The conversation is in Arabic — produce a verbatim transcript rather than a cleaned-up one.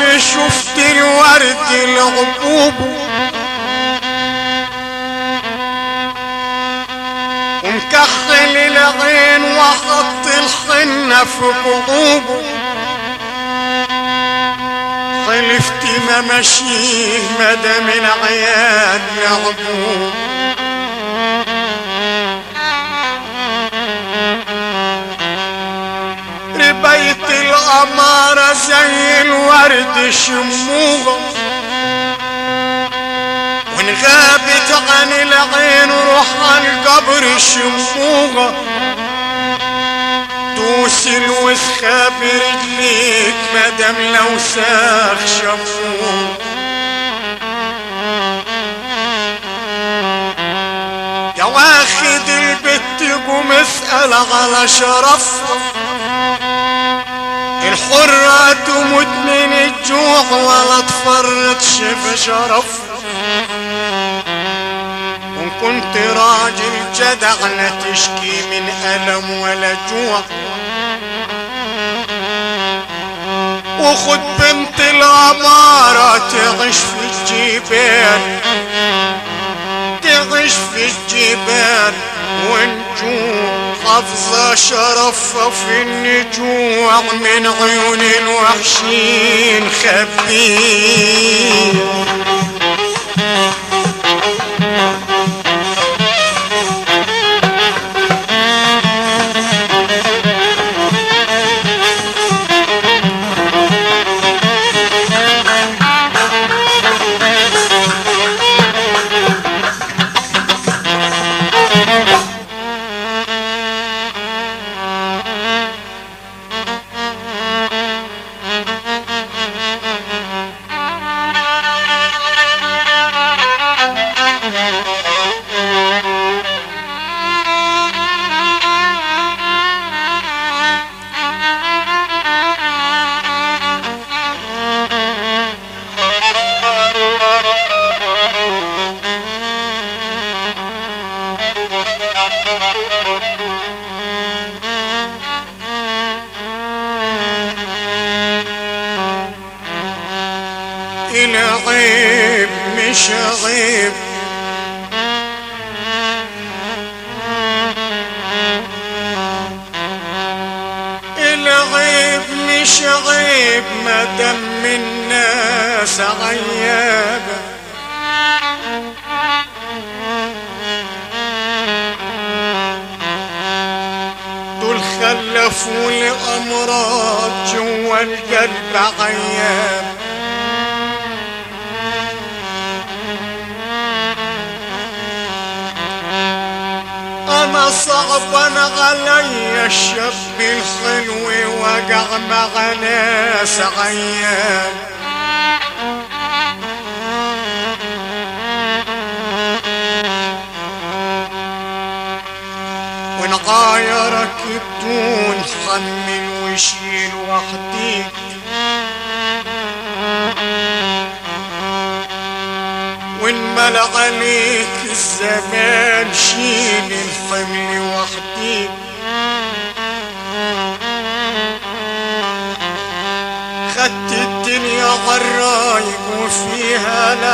شفت الورد العبوب ومكحل العين وحط الحنة في كعوبه حلفت ما مشيه مدام العيال يعبوه ربيت الأمارة زي الورد شموغة وان غابت عن العين روح القبر شموغة دوس الوسخة برجليك مدام لو ساخ شموغ يا واخد البت قوم اسأل على شرفها الحرة تموت من الجوع ولا تفرطش في شرفها وان كنت راجل جدع لا تشكي من ألم ولا جوع وخد بنت الأمارة تعيش في الجبال تعيش في الجبال ونجوع حافظة شرفها في النجوع من عيون الوحشين خبيه العيب مش عيب العيب مش عيب مدام الناس عيابة دول خلفوا لأمراض جوا القلب عيابة انا صعبان علي الشاب الحلو وقع مع ناس عيان ونغايرك بدون حمل وشيل وحديك وانملى عليك الزمان شيل الحمل